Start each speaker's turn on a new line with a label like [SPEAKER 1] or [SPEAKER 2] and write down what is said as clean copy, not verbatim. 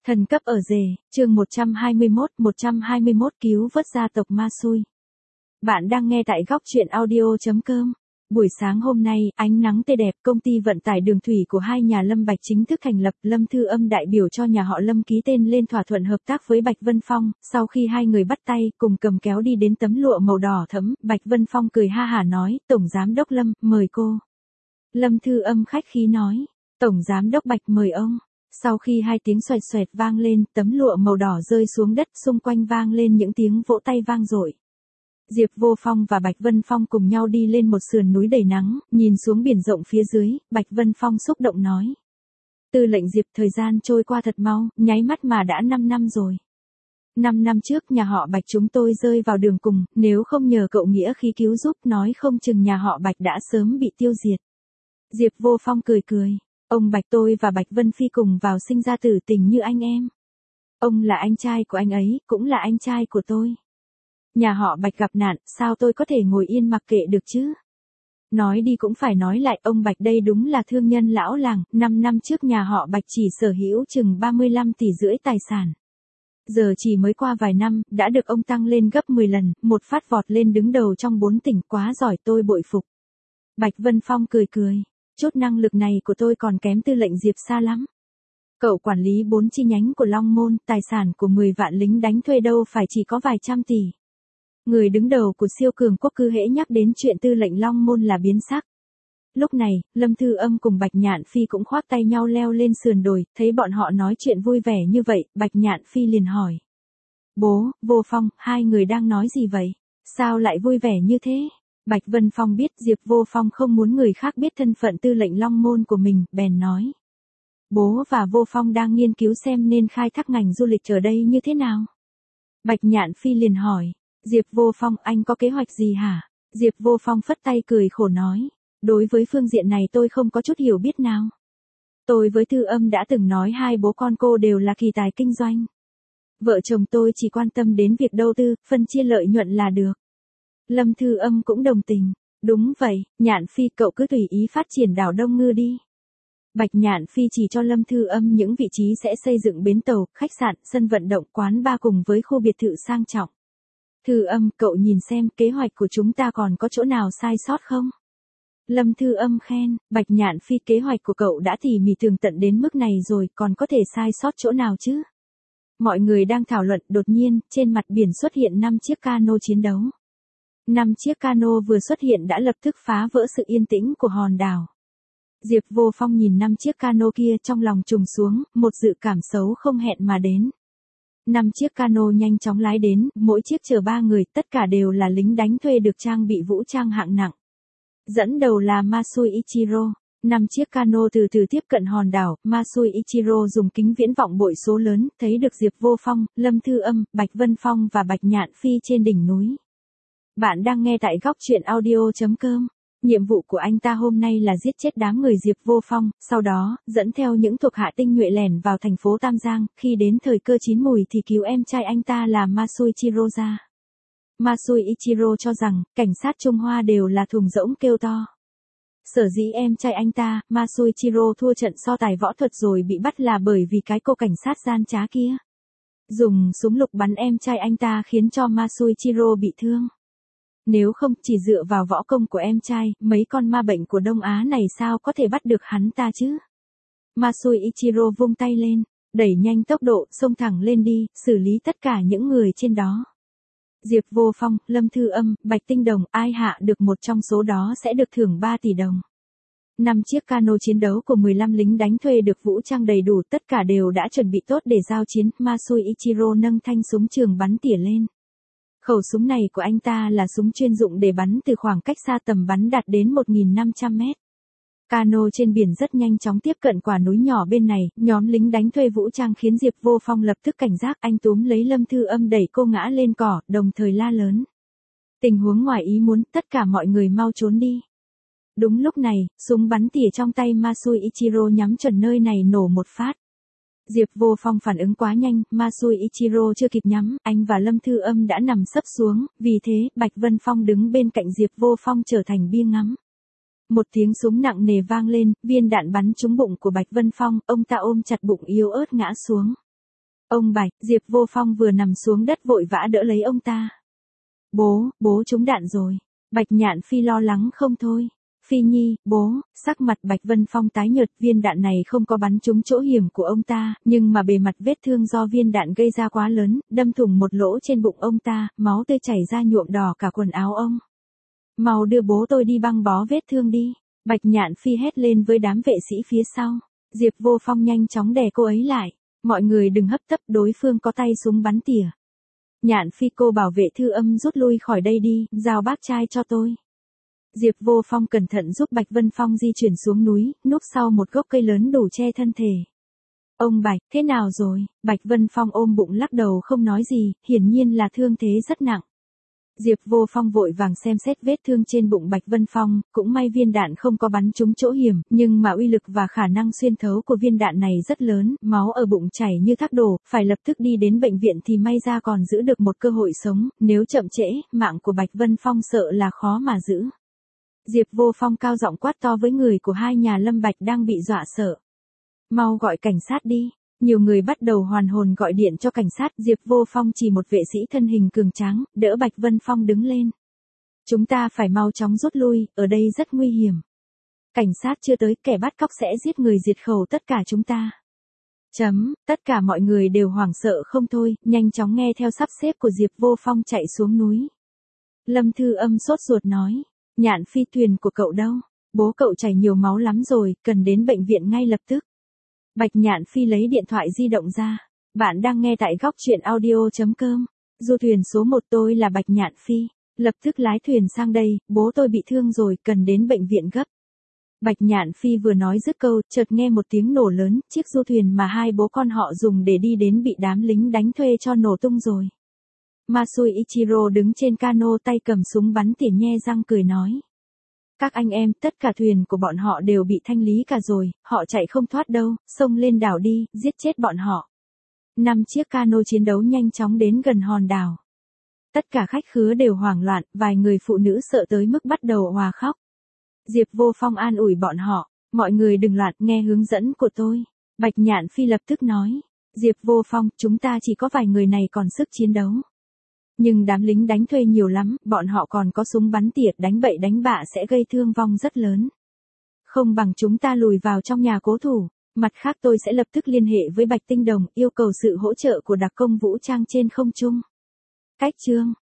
[SPEAKER 1] Thần cấp ở rể, chương 121 cứu vớt gia tộc Ma Xui. Bạn đang nghe tại góc truyện audio.com. Buổi sáng hôm nay, ánh nắng tươi đẹp, công ty vận tải đường thủy của hai nhà Lâm Bạch chính thức thành lập. Lâm Thư Âm đại biểu cho nhà họ Lâm ký tên lên thỏa thuận hợp tác với Bạch Vân Phong. Sau khi hai người bắt tay, cùng cầm kéo đi đến tấm lụa màu đỏ thẫm, Bạch Vân Phong cười ha hả nói, Tổng Giám đốc Lâm, mời cô. Lâm Thư Âm khách khí nói, Tổng Giám đốc Bạch mời ông. Sau khi hai tiếng xoẹt xoẹt vang lên, tấm lụa màu đỏ rơi xuống đất, xung quanh vang lên những tiếng vỗ tay vang dội. Diệp Vô Phong và Bạch Vân Phong cùng nhau đi lên một sườn núi đầy nắng, nhìn xuống biển rộng phía dưới, Bạch Vân Phong xúc động nói. Tư lệnh Diệp, thời gian trôi qua thật mau, nháy mắt mà đã 5 năm rồi. 5 năm trước nhà họ Bạch chúng tôi rơi vào đường cùng, nếu không nhờ cậu nghĩa khí cứu giúp nói không chừng nhà họ Bạch đã sớm bị tiêu diệt. Diệp Vô Phong cười cười. Ông Bạch tôi và Bạch Vân Phi cùng vào sinh ra tử tình như anh em. Ông là anh trai của anh ấy, cũng là anh trai của tôi. Nhà họ Bạch gặp nạn, sao tôi có thể ngồi yên mặc kệ được chứ? Nói đi cũng phải nói lại, ông Bạch đây đúng là thương nhân lão làng, 5 năm trước nhà họ Bạch chỉ sở hữu chừng 35,5 tỷ tài sản. Giờ chỉ mới qua vài năm, đã được ông tăng lên gấp 10 lần, một phát vọt lên đứng đầu trong 4 tỉnh, quá giỏi, tôi bội phục. Bạch Vân Phong cười cười. Chút năng lực này của tôi còn kém tư lệnh Diệp xa lắm. Cậu quản lý 4 chi nhánh của Long Môn, tài sản của 10 vạn lính đánh thuê đâu phải chỉ có vài trăm tỷ. Người đứng đầu của siêu cường quốc cứ hễ nhắc đến chuyện tư lệnh Long Môn là biến sắc. Lúc này, Lâm Thư Âm cùng Bạch Nhạn Phi cũng khoác tay nhau leo lên sườn đồi, thấy bọn họ nói chuyện vui vẻ như vậy, Bạch Nhạn Phi liền hỏi. Bố, Vô Phong, hai người đang nói gì vậy? Sao lại vui vẻ như thế? Bạch Vân Phong biết Diệp Vô Phong không muốn người khác biết thân phận tư lệnh Long Môn của mình, bèn nói. Bố và Vô Phong đang nghiên cứu xem nên khai thác ngành du lịch ở đây như thế nào. Bạch Nhạn Phi liền hỏi, Diệp Vô Phong, anh có kế hoạch gì hả? Diệp Vô Phong phất tay cười khổ nói, đối với phương diện này tôi không có chút hiểu biết nào. Tôi với Thư Âm đã từng nói hai bố con cô đều là kỳ tài kinh doanh. Vợ chồng tôi chỉ quan tâm đến việc đầu tư, phân chia lợi nhuận là được. Lâm Thư Âm cũng đồng tình. Đúng vậy, Nhạn Phi cậu cứ tùy ý phát triển đảo Đông Ngư đi. Bạch Nhạn Phi chỉ cho Lâm Thư Âm những vị trí sẽ xây dựng bến tàu, khách sạn, sân vận động, quán bar cùng với khu biệt thự sang trọng. Thư Âm, cậu nhìn xem kế hoạch của chúng ta còn có chỗ nào sai sót không? Lâm Thư Âm khen, Bạch Nhạn Phi kế hoạch của cậu đã tỉ mỉ tường tận đến mức này rồi, còn có thể sai sót chỗ nào chứ? Mọi người đang thảo luận, đột nhiên, trên mặt biển xuất hiện 5 chiếc cano chiến đấu. 5 chiếc cano vừa xuất hiện đã lập tức phá vỡ sự yên tĩnh của hòn đảo. Diệp Vô Phong nhìn 5 chiếc cano kia trong lòng trùng xuống, một dự cảm xấu không hẹn mà đến. 5 chiếc cano nhanh chóng lái đến, mỗi chiếc chở 3 người, tất cả đều là lính đánh thuê được trang bị vũ trang hạng nặng. Dẫn đầu là Masui Ichiro. 5 chiếc cano từ từ tiếp cận hòn đảo, Masui Ichiro dùng kính viễn vọng bội số lớn, thấy được Diệp Vô Phong, Lâm Thư Âm, Bạch Vân Phong và Bạch Nhạn Phi trên đỉnh núi. Bạn đang nghe tại góc truyện audio.com. Nhiệm vụ của anh ta hôm nay là giết chết đám người Diệp Vô Phong, sau đó, dẫn theo những thuộc hạ tinh nhuệ lẻn vào thành phố Tam Giang, khi đến thời cơ chín mùi thì cứu em trai anh ta là Masui Ichiro ra. Masui Ichiro cho rằng, cảnh sát Trung Hoa đều là thùng rỗng kêu to. Sở dĩ em trai anh ta, Masui Ichiro thua trận so tài võ thuật rồi bị bắt là bởi vì cái cô cảnh sát gian trá kia. Dùng súng lục bắn em trai anh ta khiến cho Masui Ichiro bị thương. Nếu không, chỉ dựa vào võ công của em trai, mấy con ma bệnh của Đông Á này sao có thể bắt được hắn ta chứ? Masui Ichiro vung tay lên, đẩy nhanh tốc độ, xông thẳng lên đi, xử lý tất cả những người trên đó. Diệp Vô Phong, Lâm Thư Âm, Bạch Tinh Đồng, ai hạ được một trong số đó sẽ được thưởng 3 tỷ đồng. 5 chiếc cano chiến đấu của 15 lính đánh thuê được vũ trang đầy đủ, tất cả đều đã chuẩn bị tốt để giao chiến. Masui Ichiro nâng thanh súng trường bắn tỉa lên. Khẩu súng này của anh ta là súng chuyên dụng để bắn từ khoảng cách xa, tầm bắn đạt đến 1.500 mét. Cano trên biển rất nhanh chóng tiếp cận quả núi nhỏ bên này, nhóm lính đánh thuê vũ trang khiến Diệp Vô Phong lập tức cảnh giác, anh túm lấy Lâm Thư Âm đẩy cô ngã lên cỏ, đồng thời la lớn. Tình huống ngoài ý muốn, tất cả mọi người mau trốn đi. Đúng lúc này, súng bắn tỉa trong tay Masui Ichiro nhắm chuẩn nơi này nổ một phát. Diệp Vô Phong phản ứng quá nhanh, Masui Ichiro chưa kịp nhắm, anh và Lâm Thư Âm đã nằm sấp xuống, vì thế, Bạch Vân Phong đứng bên cạnh Diệp Vô Phong trở thành bia ngắm. Một tiếng súng nặng nề vang lên, viên đạn bắn trúng bụng của Bạch Vân Phong, ông ta ôm chặt bụng yếu ớt ngã xuống. Ông Bạch, Diệp Vô Phong vừa nằm xuống đất vội vã đỡ lấy ông ta. Bố trúng đạn rồi. Bạch Nhạn Phi lo lắng không thôi. Phi Nhi, bố, sắc mặt Bạch Vân Phong tái nhợt, viên đạn này không có bắn trúng chỗ hiểm của ông ta, nhưng mà bề mặt vết thương do viên đạn gây ra quá lớn, đâm thủng một lỗ trên bụng ông ta, máu tươi chảy ra nhuộm đỏ cả quần áo ông. Mau đưa bố tôi đi băng bó vết thương đi. Bạch Nhạn Phi hét lên với đám vệ sĩ phía sau. Diệp Vô Phong nhanh chóng đè cô ấy lại. Mọi người đừng hấp tấp, đối phương có tay súng bắn tỉa. Nhạn Phi, cô bảo vệ Thư Âm rút lui khỏi đây đi, giao bác trai cho tôi. Diệp Vô Phong cẩn thận giúp Bạch Vân Phong di chuyển xuống núi, núp sau một gốc cây lớn đủ che thân thể. Ông Bạch, thế nào rồi? Bạch Vân Phong ôm bụng lắc đầu không nói gì, hiển nhiên là thương thế rất nặng. Diệp Vô Phong vội vàng xem xét vết thương trên bụng Bạch Vân Phong, cũng may viên đạn không có bắn trúng chỗ hiểm, nhưng mà uy lực và khả năng xuyên thấu của viên đạn này rất lớn, máu ở bụng chảy như thác đổ, phải lập tức đi đến bệnh viện thì may ra còn giữ được một cơ hội sống, nếu chậm trễ, mạng của Bạch Vân Phong sợ là khó mà giữ. Diệp Vô Phong cao giọng quát to với người của hai nhà Lâm Bạch đang bị dọa sợ. Mau gọi cảnh sát đi. Nhiều người bắt đầu hoàn hồn gọi điện cho cảnh sát. Diệp Vô Phong chỉ một vệ sĩ thân hình cường tráng, đỡ Bạch Vân Phong đứng lên. Chúng ta phải mau chóng rút lui, ở đây rất nguy hiểm. Cảnh sát chưa tới, kẻ bắt cóc sẽ giết người diệt khẩu tất cả chúng ta. Tất cả mọi người đều hoảng sợ không thôi, nhanh chóng nghe theo sắp xếp của Diệp Vô Phong chạy xuống núi. Lâm Thư Âm sốt ruột nói. Nhạn Phi, thuyền của cậu đâu? Bố cậu chảy nhiều máu lắm rồi, cần đến bệnh viện ngay lập tức. Bạch Nhạn Phi lấy điện thoại di động ra. Bạn đang nghe tại góc truyện audio.com. Du thuyền số 1, tôi là Bạch Nhạn Phi. Lập tức lái thuyền sang đây, bố tôi bị thương rồi, cần đến bệnh viện gấp. Bạch Nhạn Phi vừa nói dứt câu, chợt nghe một tiếng nổ lớn, chiếc du thuyền mà hai bố con họ dùng để đi đến bị đám lính đánh thuê cho nổ tung rồi. Masui Ichiro đứng trên cano tay cầm súng bắn tỉa nhe răng cười nói. Các anh em, tất cả thuyền của bọn họ đều bị thanh lý cả rồi, họ chạy không thoát đâu, xông lên đảo đi, giết chết bọn họ. 5 chiếc cano chiến đấu nhanh chóng đến gần hòn đảo. Tất cả khách khứa đều hoảng loạn, vài người phụ nữ sợ tới mức bắt đầu òa khóc. Diệp Vô Phong an ủi bọn họ, mọi người đừng loạn, nghe hướng dẫn của tôi. Bạch Nhạn Phi lập tức nói, Diệp Vô Phong, chúng ta chỉ có vài người này còn sức chiến đấu. Nhưng đám lính đánh thuê nhiều lắm, bọn họ còn có súng bắn tỉa, đánh bậy đánh bạ sẽ gây thương vong rất lớn. Không bằng chúng ta lùi vào trong nhà cố thủ. Mặt khác tôi sẽ lập tức liên hệ với Bạch Tinh Đồng, yêu cầu sự hỗ trợ của đặc công vũ trang trên không trung. Cách chương